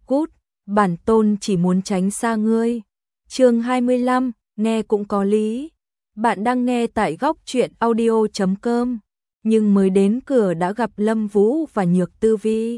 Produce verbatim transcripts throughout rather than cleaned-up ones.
cút, bản tôn chỉ muốn tránh xa ngươi. Chương hai mươi lăm, nghe cũng có lý. Bạn đang nghe tại góc truyện audio chấm com, nhưng mới đến cửa đã gặp Lâm Vũ và Nhược Tư Vi.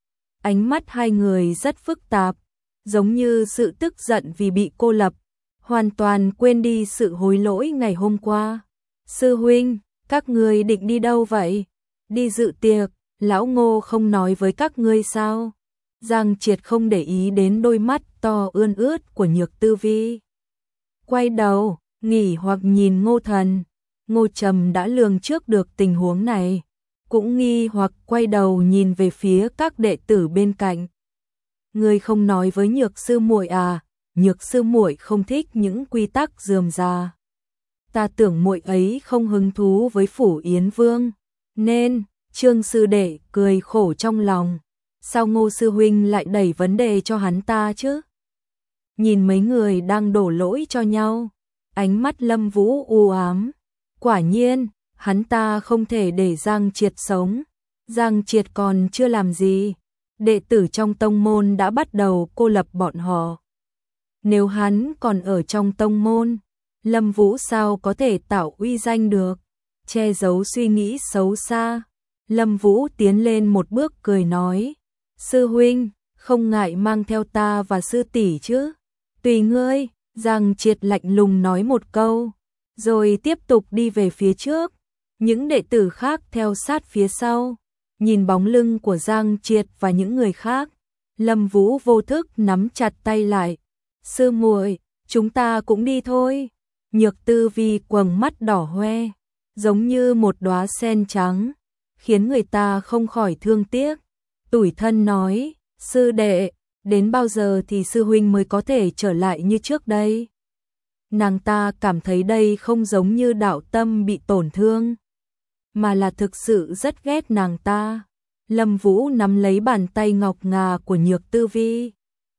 Ánh mắt hai người rất phức tạp, giống như sự tức giận vì bị cô lập, hoàn toàn quên đi sự hối lỗi ngày hôm qua. Sư huynh, các ngươi định đi đâu vậy? Đi dự tiệc, lão Ngô không nói với các ngươi sao? Giang Triệt không để ý đến đôi mắt to ươn ướt của Nhược Tư Vi. Quay đầu, nghỉ hoặc nhìn Ngô Thần. Ngô Trầm đã lường trước được tình huống này, cũng nghi hoặc quay đầu nhìn về phía các đệ tử bên cạnh. Ngươi không nói với Nhược sư muội à? Nhược sư muội không thích những quy tắc rườm rà. Ta tưởng muội ấy không hứng thú với Phủ Yến Vương, nên Trương sư đệ cười khổ trong lòng. Sao Ngô sư huynh lại đẩy vấn đề cho hắn ta chứ? Nhìn mấy người đang đổ lỗi cho nhau, ánh mắt Lâm Vũ u ám. Quả nhiên, hắn ta không thể để Giang Triệt sống. Giang Triệt còn chưa làm gì, đệ tử trong tông môn đã bắt đầu cô lập bọn họ. Nếu hắn còn ở trong tông môn, Lâm Vũ sao có thể tạo uy danh được? Che giấu suy nghĩ xấu xa, Lâm Vũ tiến lên một bước cười nói: "Sư huynh, không ngại mang theo ta và sư tỷ chứ?" "Tùy ngươi." Giang Triệt lạnh lùng nói một câu, rồi tiếp tục đi về phía trước. Những đệ tử khác theo sát phía sau. Nhìn bóng lưng của Giang Triệt và những người khác, Lâm Vũ vô thức nắm chặt tay lại. "Sư muội, chúng ta cũng đi thôi." Nhược Tư Vi quầng mắt đỏ hoe, giống như một đóa sen trắng, khiến người ta không khỏi thương tiếc. Tủi thân nói: "Sư đệ, đến bao giờ thì sư huynh mới có thể trở lại như trước đây?" Nàng ta cảm thấy đây không giống như đạo tâm bị tổn thương, mà là thực sự rất ghét nàng ta. Lâm Vũ nắm lấy bàn tay ngọc ngà của Nhược Tư Vi,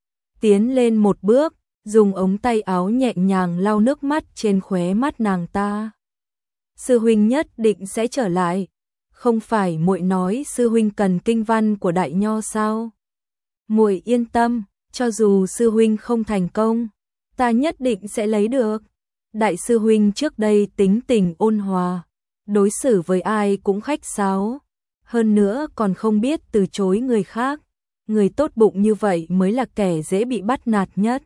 tiến lên một bước, dùng ống tay áo nhẹ nhàng lau nước mắt trên khóe mắt nàng ta. "Sư huynh nhất định sẽ trở lại. Không phải muội nói sư huynh cần kinh văn của Đại Nho sao? Muội yên tâm, cho dù sư huynh không thành công, ta nhất định sẽ lấy được. Đại sư huynh trước đây tính tình ôn hòa, đối xử với ai cũng khách sáo, hơn nữa còn không biết từ chối người khác. Người tốt bụng như vậy mới là kẻ dễ bị bắt nạt nhất.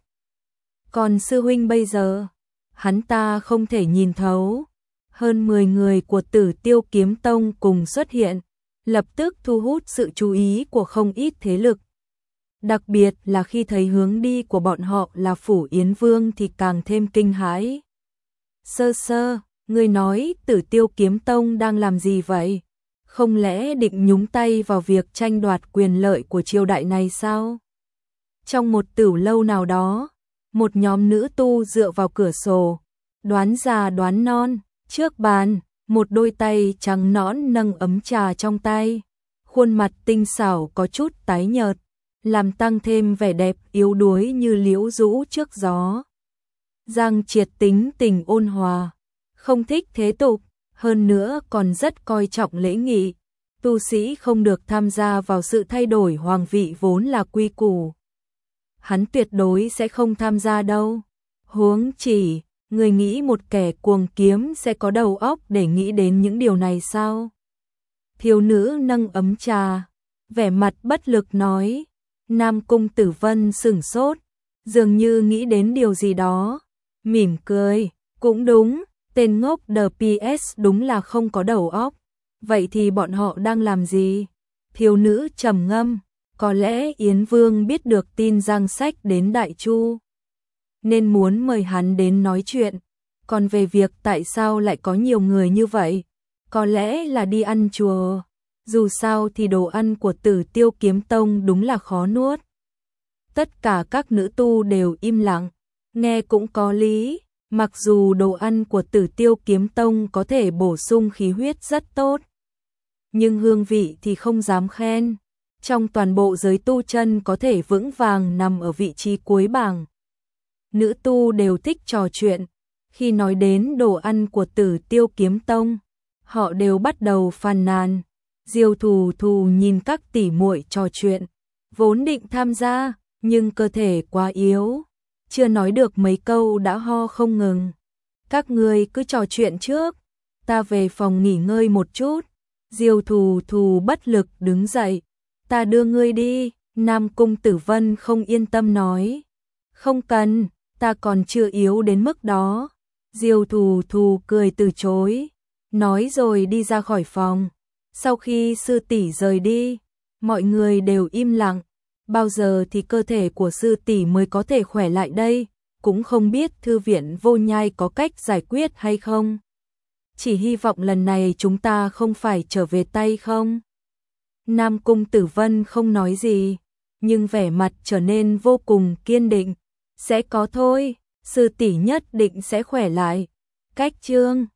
Còn sư huynh bây giờ, hắn ta không thể nhìn thấu." Hơn mười người của Tử Tiêu Kiếm Tông cùng xuất hiện, lập tức thu hút sự chú ý của không ít thế lực. Đặc biệt là khi thấy hướng đi của bọn họ là Phủ Yến Vương thì càng thêm kinh hãi. "Sơ sơ, ngươi nói Tử Tiêu Kiếm Tông đang làm gì vậy? Không lẽ định nhúng tay vào việc tranh đoạt quyền lợi của triều đại này sao?" Trong một tửu lâu nào đó, một nhóm nữ tu dựa vào cửa sổ, đoán già đoán non. Trước bàn, một đôi tay trắng nõn nâng ấm trà trong tay, khuôn mặt tinh xảo có chút tái nhợt, làm tăng thêm vẻ đẹp yếu đuối như liễu rũ trước gió. Giang Triệt tính tình ôn hòa, không thích thế tục, hơn nữa còn rất coi trọng lễ nghị. Tu sĩ không được tham gia vào sự thay đổi hoàng vị vốn là quy củ. Hắn tuyệt đối sẽ không tham gia đâu. Huống chỉ, người nghĩ một kẻ cuồng kiếm sẽ có đầu óc để nghĩ đến những điều này sao? Thiếu nữ nâng ấm trà, vẻ mặt bất lực nói. Nam Cung Tử Vân sửng sốt, dường như nghĩ đến điều gì đó, mỉm cười, cũng đúng, tên ngốc đê pê ét đúng là không có đầu óc. Vậy thì bọn họ đang làm gì? Thiếu nữ trầm ngâm, có lẽ Yến Vương biết được tin Giang Sách đến Đại Chu, nên muốn mời hắn đến nói chuyện. Còn về việc tại sao lại có nhiều người như vậy, có lẽ là đi ăn chùa. Dù sao thì đồ ăn của Tử Tiêu Kiếm Tông đúng là khó nuốt. Tất cả các nữ tu đều im lặng, nghe cũng có lý. Mặc dù đồ ăn của Tử Tiêu Kiếm Tông có thể bổ sung khí huyết rất tốt, nhưng hương vị thì không dám khen. Trong toàn bộ giới tu chân có thể vững vàng nằm ở vị trí cuối bảng. Nữ tu đều thích trò chuyện. Khi nói đến đồ ăn của Tử Tiêu Kiếm Tông, họ đều bắt đầu phàn nàn. Diêu Thù Thù nhìn các tỷ muội trò chuyện, vốn định tham gia, nhưng cơ thể quá yếu, chưa nói được mấy câu đã ho không ngừng. Các ngươi cứ trò chuyện trước, ta về phòng nghỉ ngơi một chút. Diêu Thù Thù bất lực đứng dậy, ta đưa ngươi đi. Nam Cung Tử Vân không yên tâm nói, không cần, ta còn chưa yếu đến mức đó. Diêu Thù Thù cười từ chối, nói rồi đi ra khỏi phòng. Sau khi sư tỷ rời đi, mọi người đều im lặng. Bao giờ thì cơ thể của sư tỷ mới có thể khỏe lại đây, cũng không biết thư viện Vô Nhai có cách giải quyết hay không. Chỉ hy vọng lần này chúng ta không phải trở về tay không. Nam Cung Tử Vân không nói gì, nhưng vẻ mặt trở nên vô cùng kiên định. Sẽ có thôi, sư tỷ nhất định sẽ khỏe lại. Cách chương